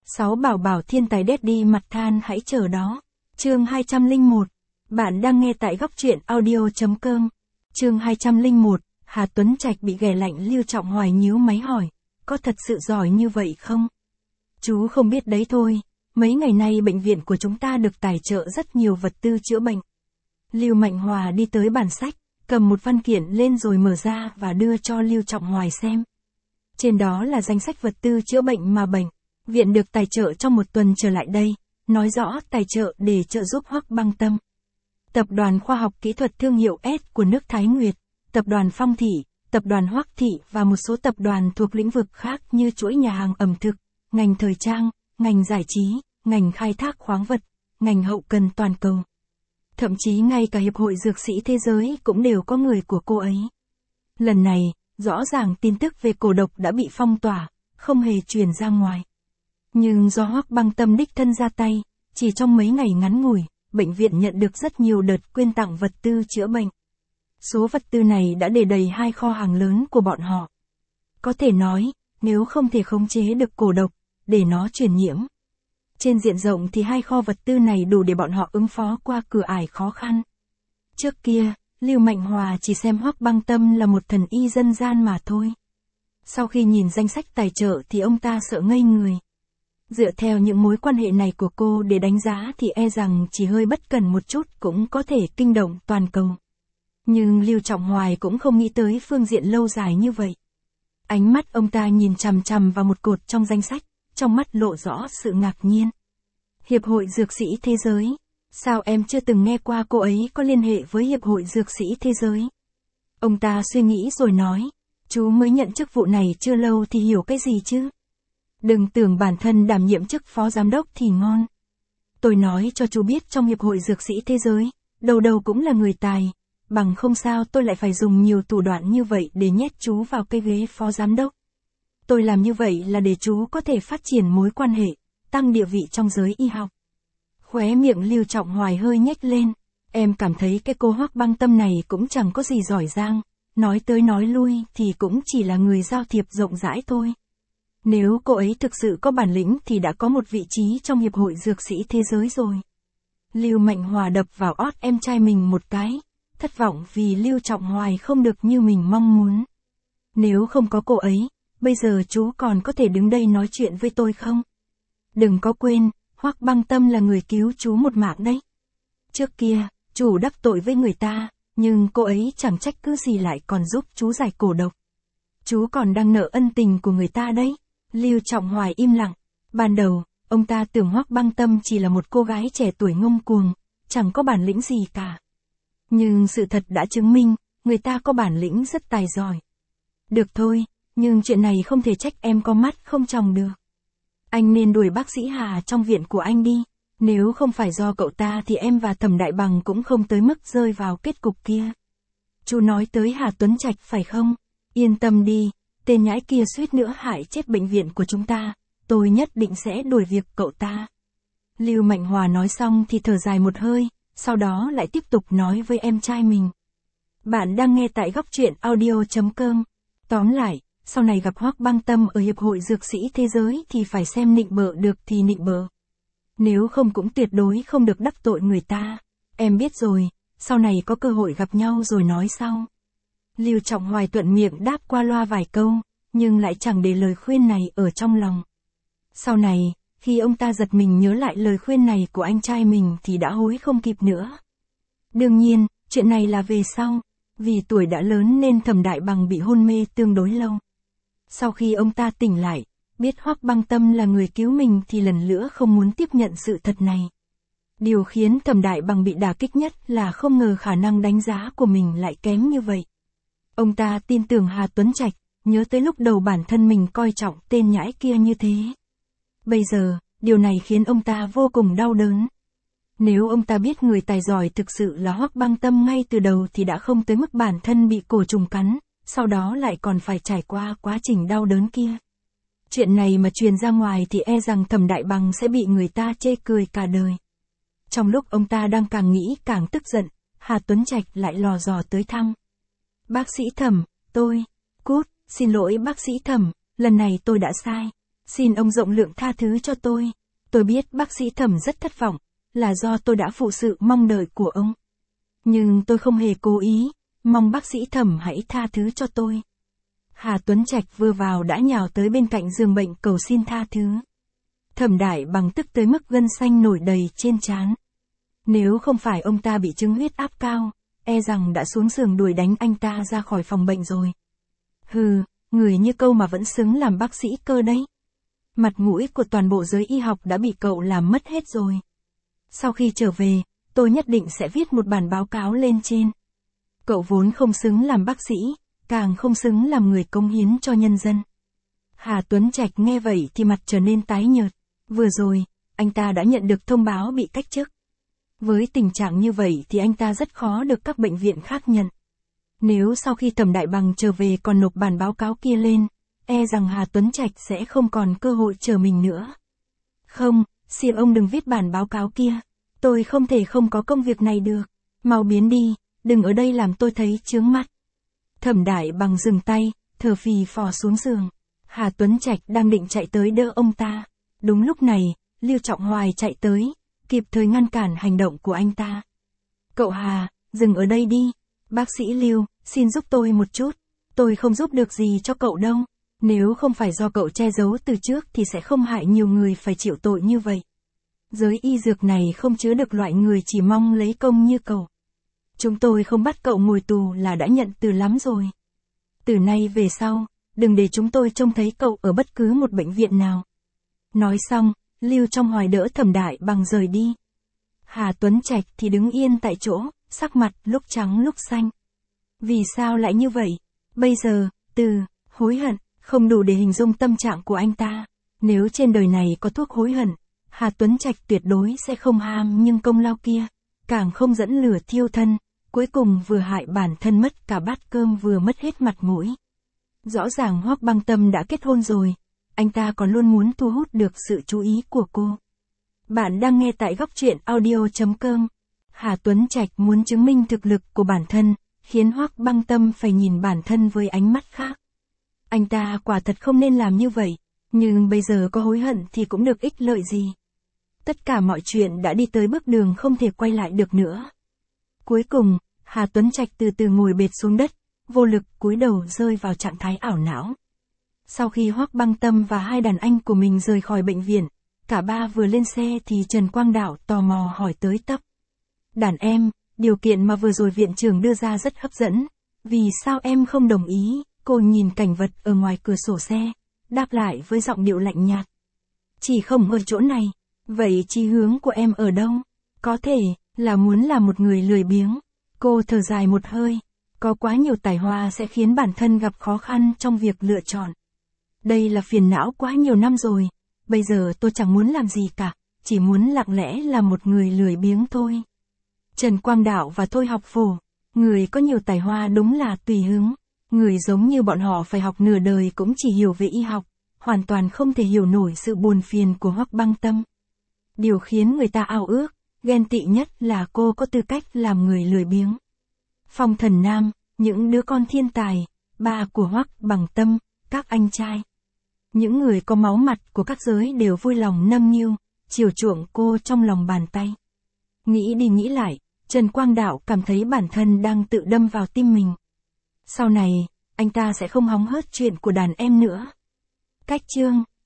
6 bảo bảo thiên tài daddy mặt than hãy chờ đó. Chương 201. Bạn đang nghe tại góc truyện audio.com. Chương 201. Hà Tuấn Trạch bị ghẻ lạnh. Lưu Trọng Hoài nhíu máy hỏi, có thật sự giỏi như vậy không? Chú không biết đấy thôi, mấy ngày nay bệnh viện của chúng ta được tài trợ rất nhiều vật tư chữa bệnh. Lưu Mạnh Hòa đi tới bàn sách, cầm một văn kiện lên rồi mở ra và đưa cho Lưu Trọng Hoài xem. Trên đó là danh sách vật tư chữa bệnh mà bệnh viện được tài trợ trong một tuần trở lại đây, nói rõ tài trợ để trợ giúp Hoắc Băng Tâm. Tập đoàn Khoa học Kỹ thuật Thương hiệu S của nước Thái Nguyệt, Tập đoàn Phong Thị, Tập đoàn Hoắc Thị và một số tập đoàn thuộc lĩnh vực khác như chuỗi nhà hàng ẩm thực, ngành thời trang, ngành giải trí, ngành khai thác khoáng vật, ngành hậu cần toàn cầu. Thậm chí ngay cả Hiệp hội Dược sĩ Thế giới cũng đều có người của cô ấy. Lần này, rõ ràng tin tức về cổ độc đã bị phong tỏa, không hề truyền ra ngoài. Nhưng do Hoắc Băng Tâm đích thân ra tay, chỉ trong mấy ngày ngắn ngủi, bệnh viện nhận được rất nhiều đợt quyên tặng vật tư chữa bệnh. Số vật tư này đã để đầy 2 kho hàng lớn của bọn họ. Có thể nói, nếu không thể khống chế được cổ độc, để nó truyền nhiễm. Trên diện rộng thì 2 kho vật tư này đủ để bọn họ ứng phó qua cửa ải khó khăn. Trước kia, Lưu Mạnh Hòa chỉ xem Hoắc Băng Tâm là một thần y dân gian mà thôi. Sau khi nhìn danh sách tài trợ thì ông ta sợ ngây người. Dựa theo những mối quan hệ này của cô để đánh giá thì e rằng chỉ hơi bất cẩn một chút cũng có thể kinh động toàn cầu. Nhưng Lưu Trọng Hoài cũng không nghĩ tới phương diện lâu dài như vậy. Ánh mắt ông ta nhìn chằm chằm vào một cột trong danh sách, trong mắt lộ rõ sự ngạc nhiên. Hiệp hội Dược sĩ Thế giới. Sao em chưa từng nghe qua cô ấy có liên hệ với Hiệp hội Dược sĩ Thế giới? Ông ta suy nghĩ rồi nói, chú mới nhận chức vụ này chưa lâu thì hiểu cái gì chứ? Đừng tưởng bản thân đảm nhiệm chức phó giám đốc thì ngon. Tôi nói cho chú biết trong Hiệp hội Dược sĩ Thế giới, đầu đầu cũng là người tài, bằng không sao tôi lại phải dùng nhiều thủ đoạn như vậy để nhét chú vào cái ghế phó giám đốc. Tôi làm như vậy là để chú có thể phát triển mối quan hệ, tăng địa vị trong giới y học. Khóe miệng Lưu Trọng Hoài hơi nhếch lên, em cảm thấy cái cô Hoắc Băng Tâm này cũng chẳng có gì giỏi giang, nói tới nói lui thì cũng chỉ là người giao thiệp rộng rãi thôi. Nếu cô ấy thực sự có bản lĩnh thì đã có một vị trí trong Hiệp hội Dược sĩ Thế giới rồi. Lưu Mạnh Hòa đập vào ót em trai mình một cái, thất vọng vì Lưu Trọng Hoài không được như mình mong muốn. Nếu không có cô ấy, bây giờ chú còn có thể đứng đây nói chuyện với tôi không? Đừng có quên, Hoắc Băng Tâm là người cứu chú một mạng đấy. Trước kia, chú đắc tội với người ta, nhưng cô ấy chẳng trách cứ gì lại còn giúp chú giải cổ độc. Chú còn đang nợ ân tình của người ta đấy. Lưu Trọng Hoài im lặng. Ban đầu, ông ta tưởng Hoắc Băng Tâm chỉ là một cô gái trẻ tuổi ngông cuồng, chẳng có bản lĩnh gì cả. Nhưng sự thật đã chứng minh, người ta có bản lĩnh rất tài giỏi. Được thôi, nhưng chuyện này không thể trách em có mắt không tròng được. Anh nên đuổi bác sĩ Hà trong viện của anh đi. Nếu không phải do cậu ta thì em và Thẩm Đại Bằng cũng không tới mức rơi vào kết cục kia. Chú nói tới Hà Tuấn Trạch phải không? Yên tâm đi, tên nhãi kia suýt nữa hại chết bệnh viện của chúng ta. Tôi nhất định sẽ đuổi việc cậu ta. Lưu Mạnh Hòa nói xong thì thở dài một hơi, sau đó lại tiếp tục nói với em trai mình. Bạn đang nghe tại góc truyện audio.com. Tóm lại, sau này gặp Hoắc Băng Tâm ở Hiệp hội Dược sĩ Thế giới thì phải xem nịnh bợ được thì nịnh bợ. Nếu không cũng tuyệt đối không được đắc tội người ta. Em biết rồi, sau này có cơ hội gặp nhau rồi nói sau. Lưu Trọng Hoài thuận miệng đáp qua loa vài câu, nhưng lại chẳng để lời khuyên này ở trong lòng. Sau này, khi ông ta giật mình nhớ lại lời khuyên này của anh trai mình thì đã hối không kịp nữa. Đương nhiên, chuyện này là về sau, vì tuổi đã lớn nên Thẩm Đại Bằng bị hôn mê tương đối lâu. Sau khi ông ta tỉnh lại, biết Hoắc Băng Tâm là người cứu mình thì lần nữa không muốn tiếp nhận sự thật này. Điều khiến Thẩm Đại Bằng bị đả kích nhất là không ngờ khả năng đánh giá của mình lại kém như vậy. Ông ta tin tưởng Hà Tuấn Trạch, nhớ tới lúc đầu bản thân mình coi trọng tên nhãi kia như thế. Bây giờ, điều này khiến ông ta vô cùng đau đớn. Nếu ông ta biết người tài giỏi thực sự là Hoắc Băng Tâm ngay từ đầu thì đã không tới mức bản thân bị cổ trùng cắn, sau đó lại còn phải trải qua quá trình đau đớn kia. Chuyện này mà truyền ra ngoài thì e rằng Thẩm Đại Bằng sẽ bị người ta chê cười cả đời. Trong lúc ông ta đang càng nghĩ càng tức giận, Hà Tuấn Trạch lại lò dò tới thăm. Bác sĩ Thẩm, tôi, cút, xin lỗi bác sĩ Thẩm, lần này tôi đã sai. Xin ông rộng lượng tha thứ cho tôi. Tôi biết bác sĩ Thẩm rất thất vọng, là do tôi đã phụ sự mong đợi của ông. Nhưng tôi không hề cố ý, mong bác sĩ Thẩm hãy tha thứ cho tôi. Hà Tuấn Trạch vừa vào đã nhào tới bên cạnh giường bệnh cầu xin tha thứ. Thẩm Đại Bằng tức tới mức gân xanh nổi đầy trên trán. Nếu không phải ông ta bị chứng huyết áp cao, e rằng đã xuống giường đuổi đánh anh ta ra khỏi phòng bệnh rồi. Hừ, người như câu mà vẫn xứng làm bác sĩ cơ đấy. Mặt mũi của toàn bộ giới y học đã bị cậu làm mất hết rồi. Sau khi trở về, tôi nhất định sẽ viết một bản báo cáo lên trên. Cậu vốn không xứng làm bác sĩ, càng không xứng làm người cống hiến cho nhân dân. Hà Tuấn Trạch nghe vậy thì mặt trở nên tái nhợt. Vừa rồi, anh ta đã nhận được thông báo bị cách chức. Với tình trạng như vậy thì anh ta rất khó được các bệnh viện khác nhận. Nếu sau khi Thẩm Đại Bằng trở về còn nộp bản báo cáo kia lên, e rằng Hà Tuấn Trạch sẽ không còn cơ hội chờ mình nữa. Không, xin ông đừng viết bản báo cáo kia. Tôi không thể không có công việc này được. Mau biến đi, đừng ở đây làm tôi thấy chướng mắt. Thẩm Đại Bằng dừng tay, thở phì phò xuống giường. Hà Tuấn Trạch đang định chạy tới đỡ ông ta. Đúng lúc này, Lưu Trọng Hoài chạy tới, kịp thời ngăn cản hành động của anh ta. Cậu Hà, dừng ở đây đi. Bác sĩ Lưu, xin giúp tôi một chút. Tôi không giúp được gì cho cậu đâu. Nếu không phải do cậu che giấu từ trước thì sẽ không hại nhiều người phải chịu tội như vậy. Giới y dược này không chứa được loại người chỉ mong lấy công như cậu. Chúng tôi không bắt cậu ngồi tù là đã nhận từ lắm rồi. Từ nay về sau, đừng để chúng tôi trông thấy cậu ở bất cứ một bệnh viện nào. Nói xong, Lưu Trong Hoài đỡ Thẩm Đại Bằng rời đi. Hà Tuấn Trạch thì đứng yên tại chỗ, sắc mặt lúc trắng lúc xanh. Vì sao lại như vậy? Bây giờ, từ hối hận, không đủ để hình dung tâm trạng của anh ta. Nếu trên đời này có thuốc hối hận, Hà Tuấn Trạch tuyệt đối sẽ không ham nhưng công lao kia, càng không dẫn lửa thiêu thân, cuối cùng vừa hại bản thân mất cả bát cơm vừa mất hết mặt mũi. Rõ ràng Hoắc Băng Tâm đã kết hôn rồi, anh ta còn luôn muốn thu hút được sự chú ý của cô. Bạn đang nghe tại góc truyện audio.com. Hà Tuấn Trạch muốn chứng minh thực lực của bản thân, khiến Hoắc Băng Tâm phải nhìn bản thân với ánh mắt khác. Anh ta quả thật không nên làm như vậy, nhưng bây giờ có hối hận thì cũng được ích lợi gì. Tất cả mọi chuyện đã đi tới bước đường không thể quay lại được nữa. Cuối cùng, Hà Tuấn Trạch từ từ ngồi bệt xuống đất, vô lực cúi đầu rơi vào trạng thái ảo não. Sau khi Hoắc Băng Tâm và hai đàn anh của mình rời khỏi bệnh viện, cả ba vừa lên xe thì Trần Quang Đạo tò mò hỏi tới tấp. Đàn em, điều kiện mà vừa rồi viện trưởng đưa ra rất hấp dẫn, vì sao em không đồng ý? Cô nhìn cảnh vật ở ngoài cửa sổ xe, đáp lại với giọng điệu lạnh nhạt. Chỉ không ở chỗ này, vậy chí hướng của em ở đâu? Có thể là muốn làm một người lười biếng. Cô thở dài một hơi, có quá nhiều tài hoa sẽ khiến bản thân gặp khó khăn trong việc lựa chọn. Đây là phiền não quá nhiều năm rồi, bây giờ tôi chẳng muốn làm gì cả, chỉ muốn lặng lẽ là một người lười biếng thôi. Trần Quang Đạo và Thôi Học Phổ, người có nhiều tài hoa đúng là tùy hứng. Người giống như bọn họ phải học nửa đời cũng chỉ hiểu về y học, hoàn toàn không thể hiểu nổi sự buồn phiền của Hoắc Băng Tâm. Điều khiến người ta ao ước, ghen tị nhất là cô có tư cách làm người lười biếng. Phong Thần Nam, những đứa con thiên tài, ba của Hoắc Băng Tâm, các anh trai. Những người có máu mặt của các giới đều vui lòng nâng niu, chiều chuộng cô trong lòng bàn tay. Nghĩ đi nghĩ lại, Trần Quang Đạo cảm thấy bản thân đang tự đâm vào tim mình. Sau này, anh ta sẽ không hóng hớt chuyện của đàn em nữa. Cách chương